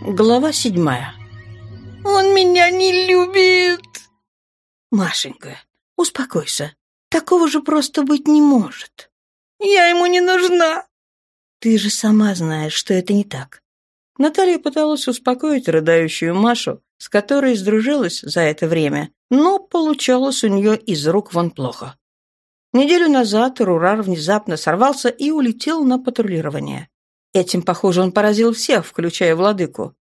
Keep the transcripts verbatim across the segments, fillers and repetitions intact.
Глава седьмая. «Он меня не любит!» «Машенька, успокойся. Такого же просто быть не может. Я ему не нужна!» Ты же сама знаешь, что это не так». Наталья пыталась успокоить рыдающую Машу, с которой сдружилась за это время, но получалось у нее из рук вон плохо. Неделю назад Рурар внезапно сорвался и улетел на патрулирование. Этим, похоже, он поразил всех, включая владыку.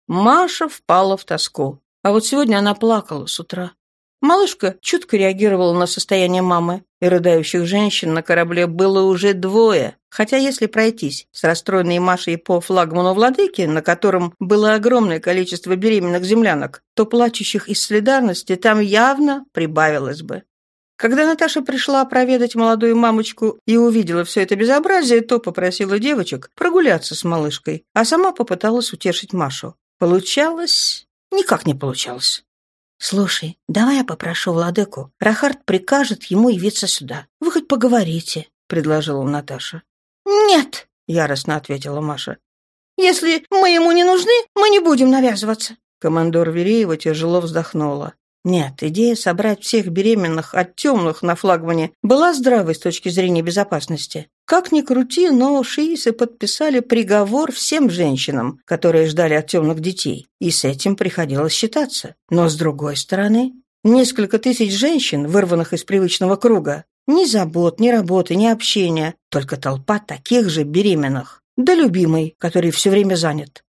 Маша впала в тоску, а вот сегодня она плакала с утра. Малышка чутко реагировала на состояние мамы, и рыдающих женщин на корабле было уже двое, хотя если пройтись с расстроенной Машей по флагману владыки, на котором было огромное количество беременных землянок, то плачущих из солидарности там явно прибавилось бы. Когда Наташа пришла проведать молодую мамочку и увидела все это безобразие, то попросила девочек прогуляться с малышкой, а сама попыталась утешить Машу. Получалось? Никак не получалось. «Слушай, давай я попрошу владыку. Рахард прикажет ему явиться сюда. Вы хоть поговорите», — предложила Наташа. «Нет», — яростно ответила Маша. «Если мы ему не нужны, мы не будем навязываться». Командор Вереева тяжело вздохнула. Нет, идея собрать всех беременных от темных на флагмане была здравой с точки зрения безопасности. Как ни крути, но шиисы подписали приговор всем женщинам, которые ждали от темных детей, и с этим приходилось считаться. Но с другой стороны, несколько тысяч женщин, вырванных из привычного круга, ни забот, ни работы, ни общения, только толпа таких же беременных, да любимый, который все время занят.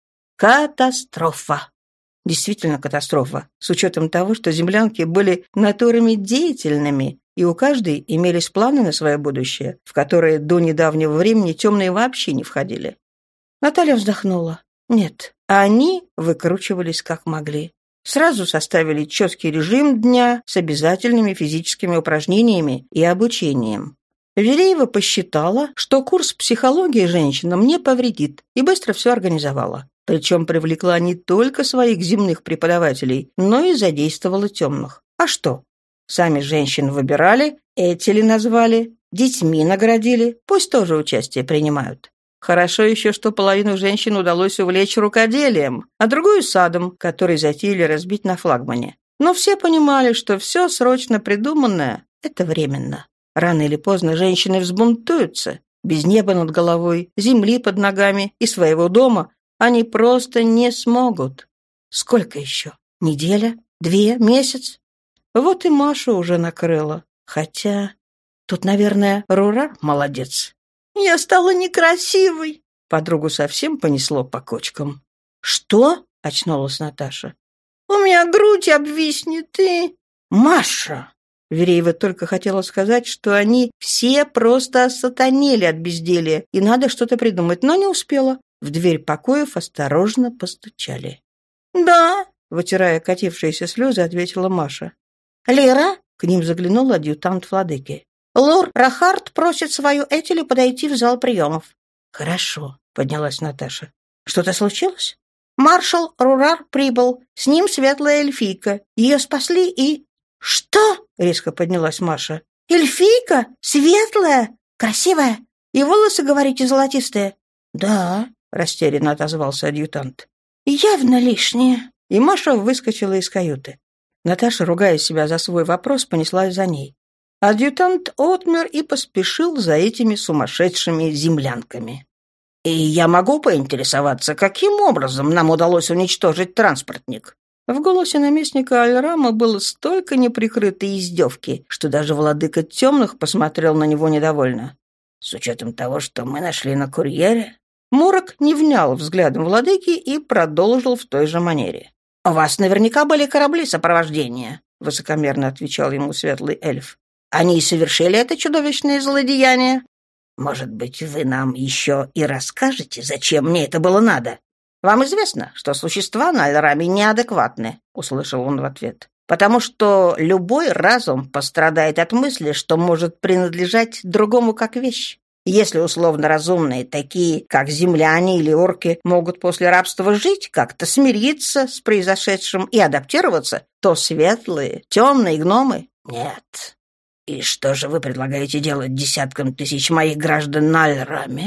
Катастрофа! Действительно катастрофа, с учетом того, что землянки были натурами деятельными, и у каждой имелись планы на свое будущее, в которые до недавнего времени темные вообще не входили. Наталья вздохнула. Нет, они выкручивались как могли. Сразу составили четкий режим дня с обязательными физическими упражнениями и обучением. Вереева посчитала, что курс психологии женщинам не повредит, и быстро все организовала. Причем привлекла не только своих земных преподавателей, но и задействовала темных. А что? Сами женщин выбирали, эти ли назвали, детьми наградили, пусть тоже участие принимают. Хорошо еще, что половину женщин удалось увлечь рукоделием, а другую — садом, который затеяли разбить на флагмане. Но все понимали, что все срочно придуманное — это временно. Рано или поздно женщины взбунтуются. Без неба над головой, земли под ногами и своего дома они просто не смогут. Сколько еще? Неделя? Две? Месяц? Вот и Машу уже накрыла. Хотя тут, наверное, Рурар молодец. «Я стала некрасивой!» Подругу совсем понесло по кочкам. «Что?» — очнулась Наташа. «У меня грудь обвиснет и...» «Маша!» Вереева только хотела сказать, что они все просто осатанели от безделья, и надо что-то придумать, но не успела. В дверь покоев осторожно постучали. «Да», — вытирая катившиеся слезы, ответила Маша. «Лера?» — к ним заглянул адъютант владыки. «Лор Рахард просит свою Этелю подойти в зал приемов». «Хорошо», — поднялась Наташа. «Что-то случилось?» «Маршал Рурар прибыл. С ним светлая эльфийка. Ее спасли и...» «Что?» — резко поднялась Маша. «Эльфийка? Светлая? Красивая? И волосы, говорите, золотистые?» «Да», — растерянно отозвался адъютант. «Явно лишнее». И Маша выскочила из каюты. Наташа, ругая себя за свой вопрос, понеслась за ней. Адъютант отмер и поспешил за этими сумасшедшими землянками. «И я могу поинтересоваться, каким образом нам удалось уничтожить транспортник?» В голосе наместника Аль-Рама было столько неприкрытой издевки, что даже владыка темных посмотрел на него недовольно. «С учетом того, что мы нашли на курьере...» Мурок не внял взглядом владыки и продолжил в той же манере. «У вас наверняка были корабли сопровождения», — высокомерно отвечал ему светлый эльф. «Они и совершили это чудовищное злодеяние. Может быть, вы нам еще и расскажете, зачем мне это было надо? Вам известно, что существа на Аль-Раме неадекватны», — услышал он в ответ. «Потому что любой разум пострадает от мысли, что может принадлежать другому как вещь. Если условно разумные, такие как земляне или орки, могут после рабства жить, как-то смириться с произошедшим и адаптироваться, то светлые, темные гномы — нет. И что же вы предлагаете делать десяткам тысяч моих граждан на Аль-Раме?»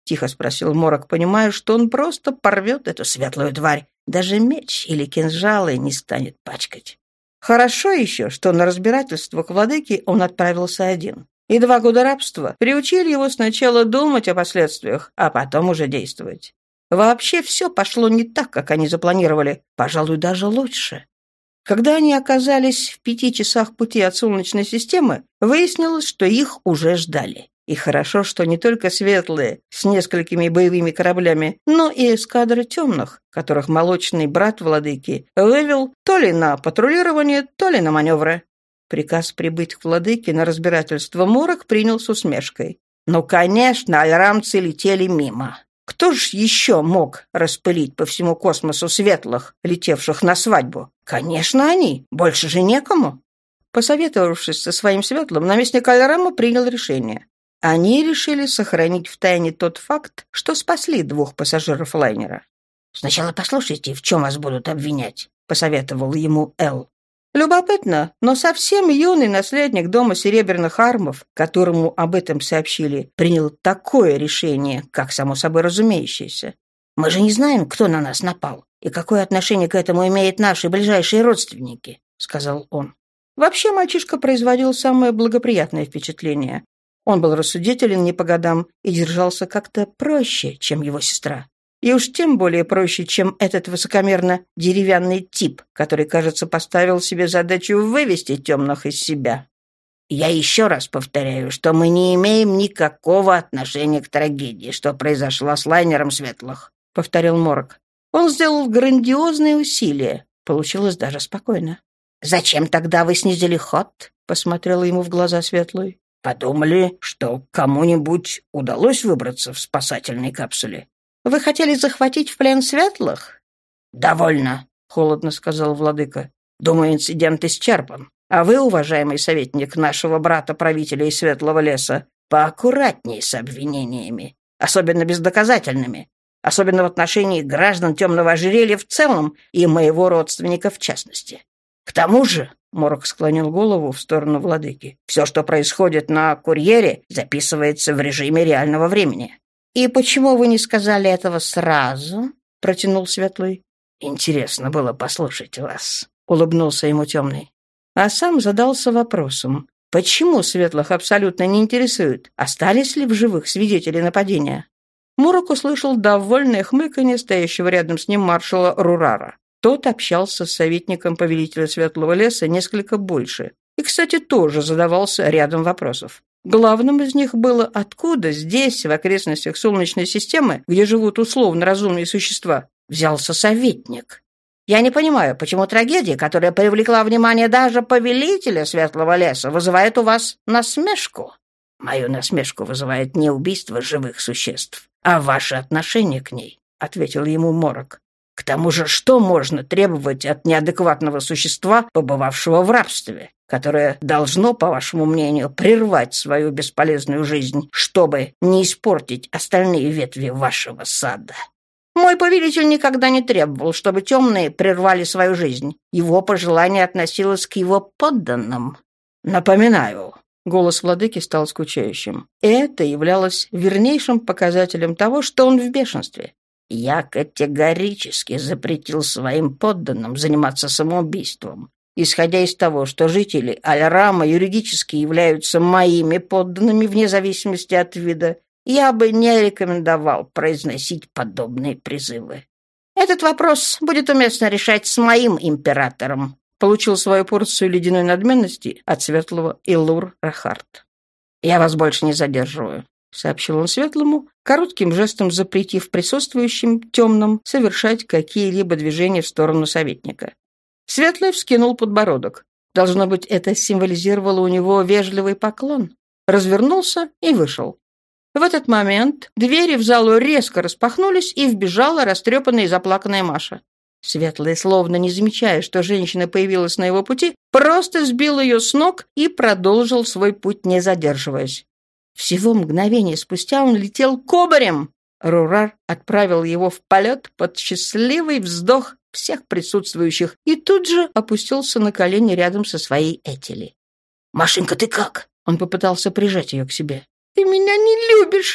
тихо спросил Морок, понимая, что он просто порвет эту светлую тварь. Даже меч или кинжалы не станет пачкать. Хорошо еще, что на разбирательство к владыке он отправился один. И два года рабства приучили его сначала думать о последствиях, а потом уже действовать. Вообще все пошло не так, как они запланировали, пожалуй, даже лучше. Когда они оказались в пяти часах пути от Солнечной системы, выяснилось, что их уже ждали. И хорошо, что не только светлые, с несколькими боевыми кораблями, но и эскадры темных, которых молочный брат владыки вывел то ли на патрулирование, то ли на маневры. Приказ прибыть к владыке на разбирательство Морок принял с усмешкой. Ну, конечно, альрамцы летели мимо. Кто ж еще мог распылить по всему космосу светлых, летевших на свадьбу? Конечно, они. Больше же некому. Посоветовавшись со своим светлым, наместник Альрама принял решение. Они решили сохранить в тайне тот факт, что спасли двух пассажиров лайнера. «Сначала послушайте, в чем вас будут обвинять», — посоветовал ему Эл. Любопытно, но совсем юный наследник дома Серебряных Армов, которому об этом сообщили, принял такое решение, как само собой разумеющееся. «Мы же не знаем, кто на нас напал, и какое отношение к этому имеют наши ближайшие родственники», — сказал он. Вообще мальчишка производил самое благоприятное впечатление. Он был рассудителен не по годам и держался как-то проще, чем его сестра. И уж тем более проще, чем этот высокомерно деревянный тип, который, кажется, поставил себе задачу вывести темных из себя. «Я еще раз повторяю, что мы не имеем никакого отношения к трагедии, что произошла с лайнером Светлых», — повторил Морок. Он сделал грандиозные усилия. Получилось даже спокойно. «Зачем тогда вы снизили ход?» — посмотрела ему в глаза Светлый. «Подумали, что кому-нибудь удалось выбраться в спасательной капсуле». «Вы хотели захватить в плен Светлых?» «Довольно», — холодно сказал владыка. «Думаю, инцидент исчерпан. А вы, уважаемый советник нашего брата-правителя из Светлого леса, поаккуратнее с обвинениями, особенно бездоказательными, особенно в отношении граждан Темного ожерелья в целом и моего родственника в частности. К тому же...» — Морок склонил голову в сторону владыки. «Все, что происходит на курьере, записывается в режиме реального времени». «И почему вы не сказали этого сразу?» — протянул Светлый. «Интересно было послушать вас», — улыбнулся ему Темный. А сам задался вопросом, почему Светлых абсолютно не интересует, остались ли в живых свидетели нападения. Морок услышал довольное хмыканье стоящего рядом с ним маршала Рурара. Тот общался с советником повелителя Светлого леса несколько больше и, кстати, тоже задавался рядом вопросов. Главным из них было, откуда здесь, в окрестностях Солнечной системы, где живут условно разумные существа, взялся советник. «Я не понимаю, почему трагедия, которая привлекла внимание даже повелителя Светлого леса, вызывает у вас насмешку?» «Мою насмешку вызывает не убийство живых существ, а ваше отношение к ней», — ответил ему Морок. «К тому же, что можно требовать от неадекватного существа, побывавшего в рабстве, которое должно, по вашему мнению, прервать свою бесполезную жизнь, чтобы не испортить остальные ветви вашего сада?» «Мой повелитель никогда не требовал, чтобы темные прервали свою жизнь. Его пожелание относилось к его подданным. Напоминаю». Голос владыки стал скучающим. Это являлось вернейшим показателем того, что он в бешенстве. «Я категорически запретил своим подданным заниматься самоубийством, исходя из того, что жители Аль-Рама юридически являются моими подданными вне зависимости от вида. Я бы не рекомендовал произносить подобные призывы. Этот вопрос будет уместно решать с моим императором», — получил свою порцию ледяной надменности от светлого Илур Рахард. «Я вас больше не задерживаю», — сообщил он светлому, коротким жестом запретив присутствующим темным совершать какие-либо движения в сторону советника. Светлый вскинул подбородок. Должно быть, это символизировало у него вежливый поклон. Развернулся и вышел. В этот момент двери в залу резко распахнулись, и вбежала растрепанная и заплаканная Маша. Светлый, словно не замечая, что женщина появилась на его пути, просто сбил ее с ног и продолжил свой путь, не задерживаясь. Всего мгновение спустя он летел кубарем. Рурар отправил его в полет под счастливый вздох всех присутствующих и тут же опустился на колени рядом со своей Этели. «Машенька, ты как?» Он попытался прижать ее к себе. «Ты меня не любишь!»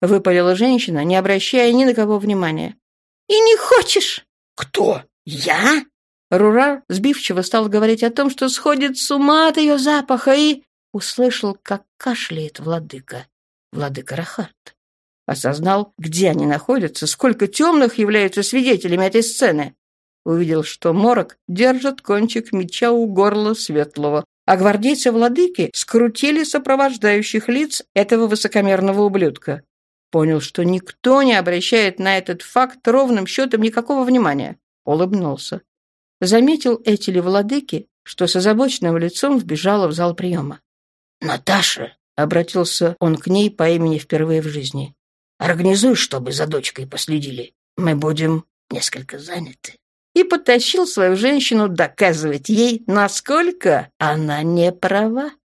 выпалила женщина, не обращая ни на кого внимания. «И не хочешь?» «Кто? Я?» Рурар сбивчиво стал говорить о том, что сходит с ума от ее запаха, и услышал, как кашляет владыка. Владыка Рахарт. Осознал, где они находятся, сколько темных являются свидетелями этой сцены. Увидел, что Морок держит кончик меча у горла Светлого, а гвардейцы владыки скрутили сопровождающих лиц этого высокомерного ублюдка. Понял, что никто не обращает на этот факт ровным счетом никакого внимания. Улыбнулся. Заметил эти ли владыки, что с озабоченным лицом вбежала в зал приема. «Наташа!» — обратился он к ней по имени впервые в жизни. «Организуй, чтобы за дочкой последили. Мы будем несколько заняты». И подтащил свою женщину доказывать ей, насколько она не права.